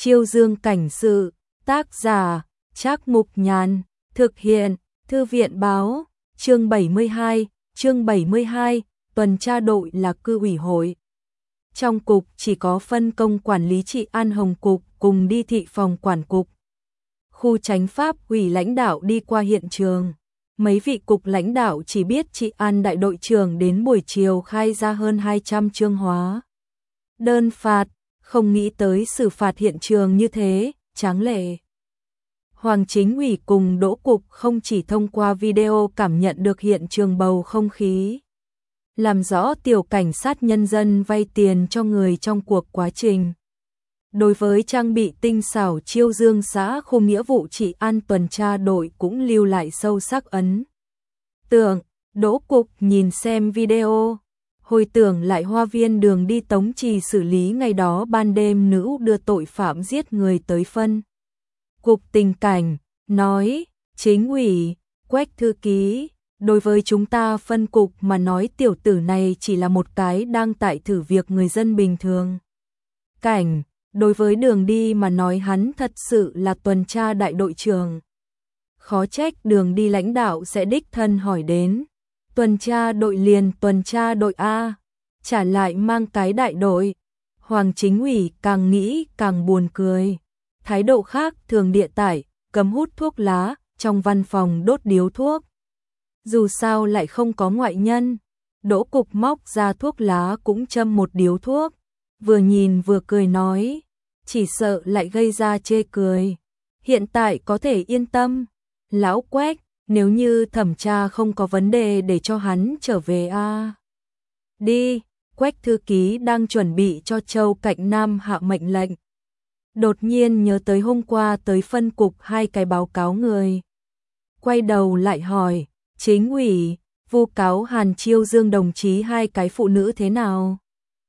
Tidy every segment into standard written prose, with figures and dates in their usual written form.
Chiêu Dương cảnh sự, tác giả, Trác Mục Nhàn, thực hiện, Thư viện báo, chương 72, tuần tra đội là cư ủy hội. Trong cục chỉ có phân công quản lý trị an Hồng cục cùng đi thị phòng quản cục. Khu chánh pháp ủy lãnh đạo đi qua hiện trường. Mấy vị cục lãnh đạo chỉ biết trị an đại đội trưởng đến buổi chiều khai ra hơn 200 chương hóa đơn phạt, không nghĩ tới xử phạt hiện trường như thế, tráng lệ. Hoàng Chính ủy cùng Đỗ Cục không chỉ thông qua video cảm nhận được hiện trường bầu không khí, làm rõ tiểu cảnh sát nhân dân vay tiền cho người trong cuộc quá trình. Đối với trang bị tinh xảo Chiêu Dương xã khu nghĩa vụ trị an tuần tra đội cũng lưu lại sâu sắc ấn tượng. Đỗ Cục nhìn xem video, hồi tưởng lại Hoa Viên đường đi Tống Trì xử lý ngày đó ban đêm nữ đưa tội phạm giết người tới phân cục tình cảnh, nói, Chính ủy, Quách thư ký, đối với chúng ta phân cục mà nói tiểu tử này chỉ là một cái đang tại thử việc người dân bình thường. Cảnh, đối với đường đi mà nói hắn thật sự là tuần tra đại đội trưởng. Khó trách đường đi lãnh đạo sẽ đích thân hỏi đến. Tuần tra đội liền tuần tra đội A, trả lại mang cái đại đội. Hoàng Chính ủy càng nghĩ càng buồn cười. Thái độ khác thường địa tải, cấm hút thuốc lá, trong văn phòng đốt điếu thuốc. Dù sao lại không có ngoại nhân, Đỗ Cục móc ra thuốc lá cũng châm một điếu thuốc. Vừa nhìn vừa cười nói, chỉ sợ lại gây ra chê cười. Hiện tại có thể yên tâm, lão Quách, nếu như thẩm tra không có vấn đề để cho hắn trở về a. Đi, Quách thư ký đang chuẩn bị cho Châu Cạnh Nam hạ mệnh lệnh. Đột nhiên nhớ tới hôm qua tới phân cục 2 cái báo cáo người. Quay đầu lại hỏi, Chính ủy, vu cáo Hàn Chiêu Dương đồng chí 2 cái phụ nữ thế nào?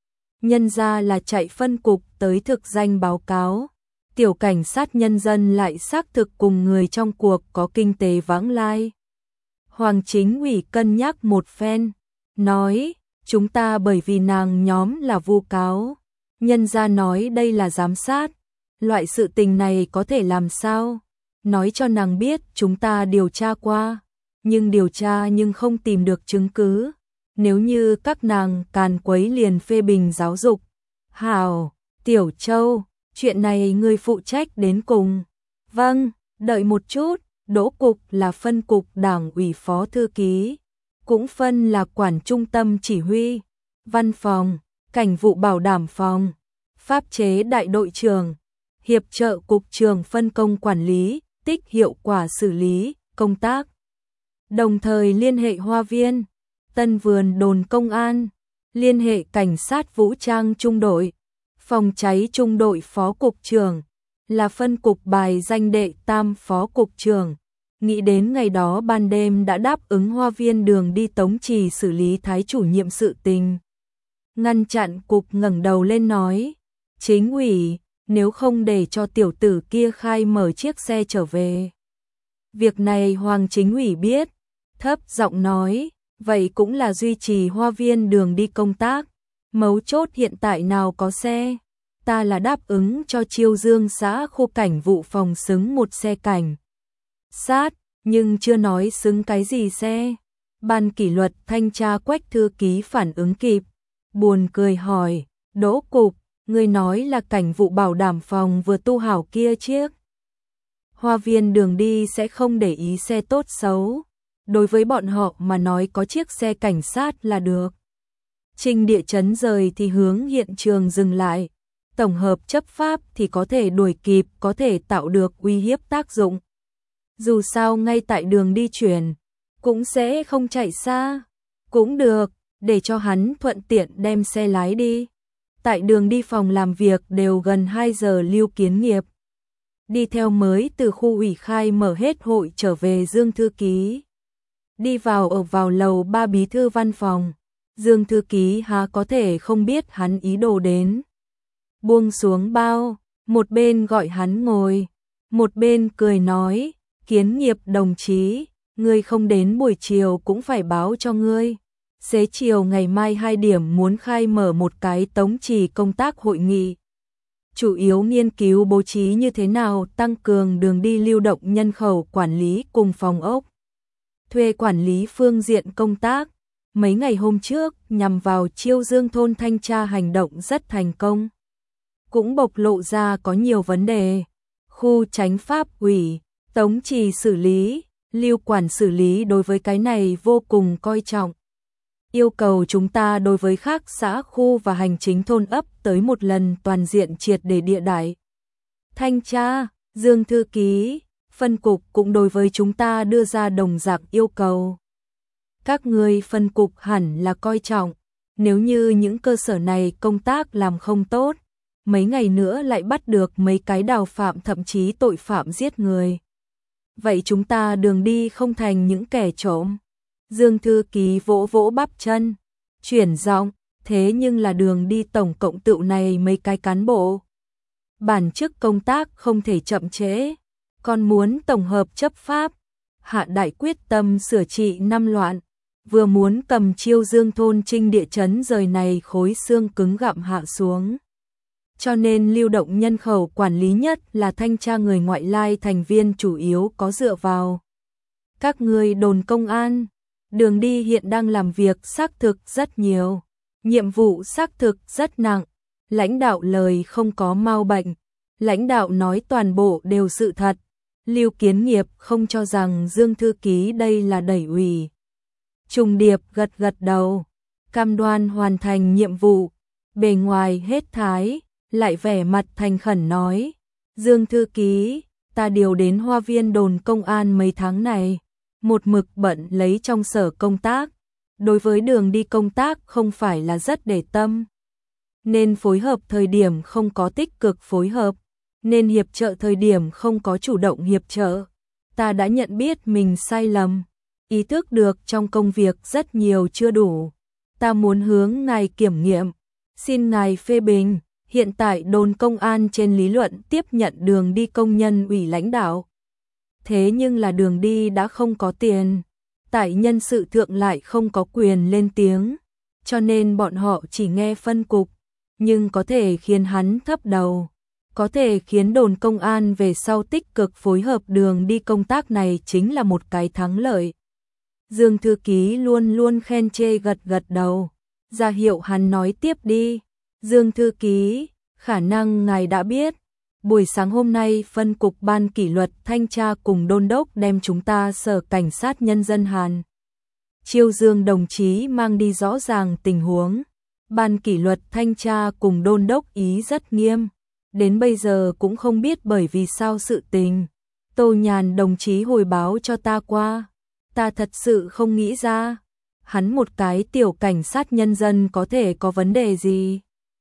Nhân ra là chạy phân cục tới thực danh báo cáo. Tiểu cảnh sát nhân dân lại xác thực cùng người trong cuộc có kinh tế vãng lai. Hoàng Chính ủy cân nhắc một phen, nói, chúng ta bởi vì nàng nhóm là vu cáo. Nhân ra nói đây là giám sát. Loại sự tình này có thể làm sao? Nói cho nàng biết chúng ta điều tra qua, điều tra nhưng không tìm được chứng cứ. Nếu như các nàng càn quấy liền phê bình giáo dục. Hảo, Tiểu Châu, chuyện này ngươi phụ trách đến cùng. Vâng, đợi một chút, Đỗ Cục là phân cục đảng ủy phó thư ký, cũng phân là quản trung tâm chỉ huy, văn phòng, cảnh vụ bảo đảm phòng, pháp chế đại đội trưởng, hiệp trợ cục trưởng phân công quản lý, tích hiệu quả xử lý, công tác. Đồng thời liên hệ Hoa Viên, Tân Vườn đồn công an, liên hệ cảnh sát vũ trang trung đội, phòng cháy trung đội phó cục trưởng, là phân cục bài danh đệ tam phó cục trưởng. Nghĩ đến ngày đó ban đêm đã đáp ứng Hoa Viên đường đi Tống Trì xử lý thái chủ nhiệm sự tình. Ngăn chặn cục ngẩng đầu lên nói, Chính ủy, nếu không để cho tiểu tử kia khai mở chiếc xe trở về. Việc này Hoàng Chính ủy biết, thấp giọng nói, vậy cũng là duy trì Hoa Viên đường đi công tác. Mấu chốt hiện tại nào có xe, ta là đáp ứng cho Chiêu Dương xã khu cảnh vụ phòng xứng một xe cảnh sát, nhưng chưa nói xứng cái gì xe. Ban kỷ luật thanh tra Quách thư ký phản ứng kịp, buồn cười hỏi, Đỗ Cục, ngươi nói là cảnh vụ bảo đảm phòng vừa tu hảo kia chiếc. Hoa Viên đường đi sẽ không để ý xe tốt xấu. Đối với bọn họ mà nói có chiếc xe cảnh sát là được. Trình địa chấn rời thì hướng hiện trường dừng lại. Tổng hợp chấp pháp thì có thể đuổi kịp, có thể tạo được uy hiếp tác dụng. Dù sao ngay tại đường đi chuyển, cũng sẽ không chạy xa. Cũng được, để cho hắn thuận tiện đem xe lái đi. Tại đường đi phòng làm việc đều gần 2 giờ Lưu Kiến Nghiệp. Đi theo mới từ khu ủy khai mở hết hội trở về Dương thư ký. Đi vào lầu 3 bí thư văn phòng, Dương thư ký há có thể không biết hắn ý đồ đến. Buông xuống bao, một bên gọi hắn ngồi, một bên cười nói, Kiến Nghiệp đồng chí, ngươi không đến buổi chiều cũng phải báo cho ngươi. Xế chiều ngày mai 2 điểm muốn khai mở một cái Tống Trì công tác hội nghị. chủ yếu nghiên cứu bố trí như thế nào tăng cường đường đi lưu động nhân khẩu quản lý cùng phòng ốc. Thuê quản lý phương diện công tác. Mấy ngày hôm trước, nhằm vào Chiêu Dương thôn thanh tra hành động rất thành công. Cũng bộc lộ ra có nhiều vấn đề. Khu chánh pháp ủy, Tống Trì xử lý, Lưu quản xử lý đối với cái này vô cùng coi trọng. Yêu cầu chúng ta đối với các xã khu và hành chính thôn ấp tới một lần toàn diện triệt để địa đại. Thanh tra, Dương thư ký, phân cục cũng đối với chúng ta đưa ra đồng dạng yêu cầu. Các người phân cục hẳn là coi trọng, nếu như những cơ sở này công tác làm không tốt, mấy ngày nữa lại bắt được mấy cái đào phạm thậm chí tội phạm giết người. Vậy chúng ta đường đi không thành những kẻ trộm. Dương thư ký vỗ vỗ bắp chân, chuyển giọng, thế nhưng là đường đi tổng cộng tựu này mấy cái cán bộ. Bản chức công tác không thể chậm trễ, còn muốn tổng hợp chấp pháp, hạ đại quyết tâm sửa trị năm loạn, vừa muốn cầm Chiêu Dương thôn trinh địa chấn rời này khối xương cứng gặm hạ xuống. Cho nên lưu động nhân khẩu quản lý nhất là thanh tra người ngoại lai thành viên chủ yếu có dựa vào. Các người đồn công an, đường đi hiện đang làm việc xác thực rất nhiều, nhiệm vụ xác thực rất nặng, lãnh đạo lời không có mau bệnh, lãnh đạo nói toàn bộ đều sự thật. Lưu Kiến Nghiệp không cho rằng Dương thư ký đây là đẩy ủy. Trùng Điệp gật gật đầu, cam đoan hoàn thành nhiệm vụ, bề ngoài hết thái, lại vẻ mặt thành khẩn nói, Dương thư ký, ta điều đến Hoa Viên đồn công an mấy tháng này, một mực bận lấy trong sở công tác, đối với đường đi công tác không phải là rất để tâm, nên phối hợp thời điểm không có tích cực phối hợp, nên hiệp trợ thời điểm không có chủ động hiệp trợ. Ta đã nhận biết mình sai lầm, ý thức được trong công việc rất nhiều chưa đủ. Ta muốn hướng ngài kiểm nghiệm, xin ngài phê bình. Hiện tại đồn công an trên lý luận tiếp nhận đường đi công nhân ủy lãnh đạo. Thế nhưng là đường đi đã không có tiền, tại nhân sự thượng lại không có quyền lên tiếng, cho nên bọn họ chỉ nghe phân cục, nhưng có thể khiến hắn thấp đầu, có thể khiến đồn công an về sau tích cực phối hợp đường đi công tác này chính là một cái thắng lợi. Dương thư ký luôn luôn khen chê gật gật đầu, ra hiệu hắn nói tiếp đi. Dương thư ký, khả năng ngài đã biết, buổi sáng hôm nay phân cục ban kỷ luật thanh tra cùng đôn đốc đem chúng ta sở cảnh sát nhân dân Hàn Chiêu Dương đồng chí mang đi rõ ràng tình huống. Ban kỷ luật thanh tra cùng đôn đốc ý rất nghiêm, đến bây giờ cũng không biết bởi vì sao sự tình. Tô Nhàn đồng chí hồi báo cho ta qua, ta thật sự không nghĩ ra, hắn một cái tiểu cảnh sát nhân dân có thể có vấn đề gì.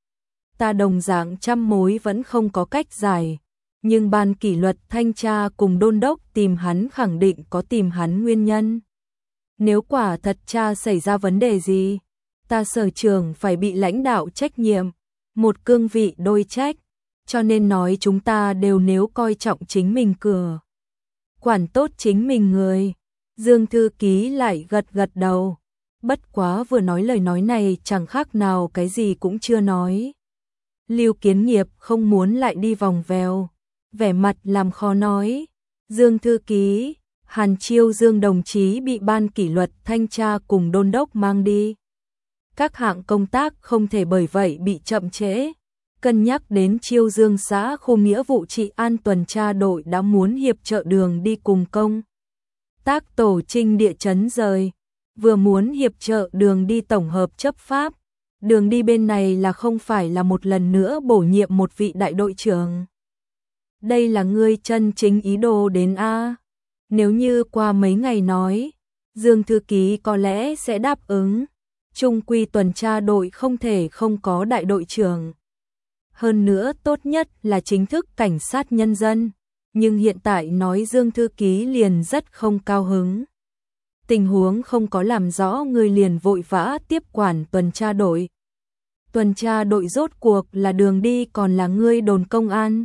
Ta đồng dạng trăm mối vẫn không có cách giải, nhưng ban kỷ luật thanh tra cùng đôn đốc tìm hắn khẳng định có tìm hắn nguyên nhân. Nếu quả thật cha xảy ra vấn đề gì, ta sở trường phải bị lãnh đạo trách nhiệm, một cương vị đôi trách, cho nên nói chúng ta đều nếu coi trọng chính mình cửa. Quản tốt chính mình người, Dương thư ký lại gật gật đầu, bất quá vừa nói lời nói này chẳng khác nào cái gì cũng chưa nói. Lưu Kiến Nghiệp không muốn lại đi vòng vèo, vẻ mặt làm khó nói, Dương thư ký, Hàn Chiêu Dương đồng chí bị ban kỷ luật thanh tra cùng đôn đốc mang đi. Các hạng công tác không thể bởi vậy bị chậm trễ. Cân nhắc đến Chiêu Dương xã khu nghĩa vụ trị an tuần tra đội đã muốn hiệp trợ đường đi cùng công tác tổ trinh địa chấn rời, vừa muốn hiệp trợ đường đi tổng hợp chấp pháp. Đường đi bên này là không phải là một lần nữa bổ nhiệm một vị đại đội trưởng. Đây là ngươi chân chính ý đồ đến A. Nếu như qua mấy ngày nói, Dương thư ký có lẽ sẽ đáp ứng. Trung quy tuần tra đội không thể không có đại đội trưởng. Hơn nữa tốt nhất là chính thức cảnh sát nhân dân. Nhưng hiện tại nói Dương thư ký liền rất không cao hứng. Tình huống không có làm rõ người liền vội vã tiếp quản tuần tra đội. Tuần tra đội rốt cuộc là đường đi còn là ngươi đồn công an.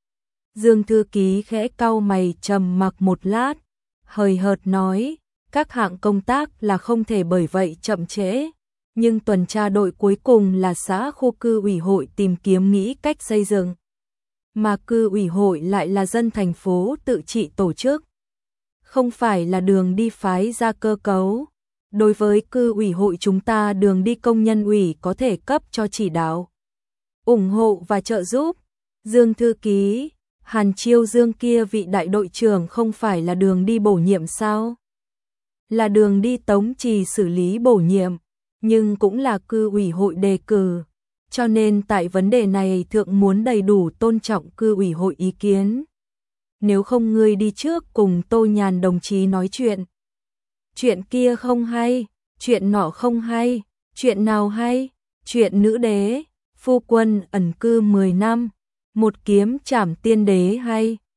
Dương thư ký khẽ cau mày trầm mặc một lát, hời hợt nói, các hạng công tác là không thể bởi vậy chậm trễ, nhưng tuần tra đội cuối cùng là xã khu cư ủy hội tìm kiếm nghĩ cách xây dựng. mà cư ủy hội lại là dân thành phố tự trị tổ chức, không phải là đường đi phái ra cơ cấu. Đối với cư ủy hội chúng ta, đường đi công nhân ủy có thể cấp cho chỉ đạo, ủng hộ và trợ giúp. Dương thư ký, Hàn Chiêu Dương kia vị đại đội trưởng không phải là đường đi bổ nhiệm sao? Là đường đi Tống Trì xử lý bổ nhiệm, nhưng cũng là cư ủy hội đề cử. Cho nên tại vấn đề này thượng muốn đầy đủ tôn trọng cư ủy hội ý kiến. Nếu không ngươi đi trước cùng Tô Nhàn đồng chí nói chuyện. Chuyện kia không hay, chuyện nọ không hay, chuyện nào hay? Chuyện nữ đế, phu quân ẩn cư 10 năm, một kiếm trảm tiên đế hay?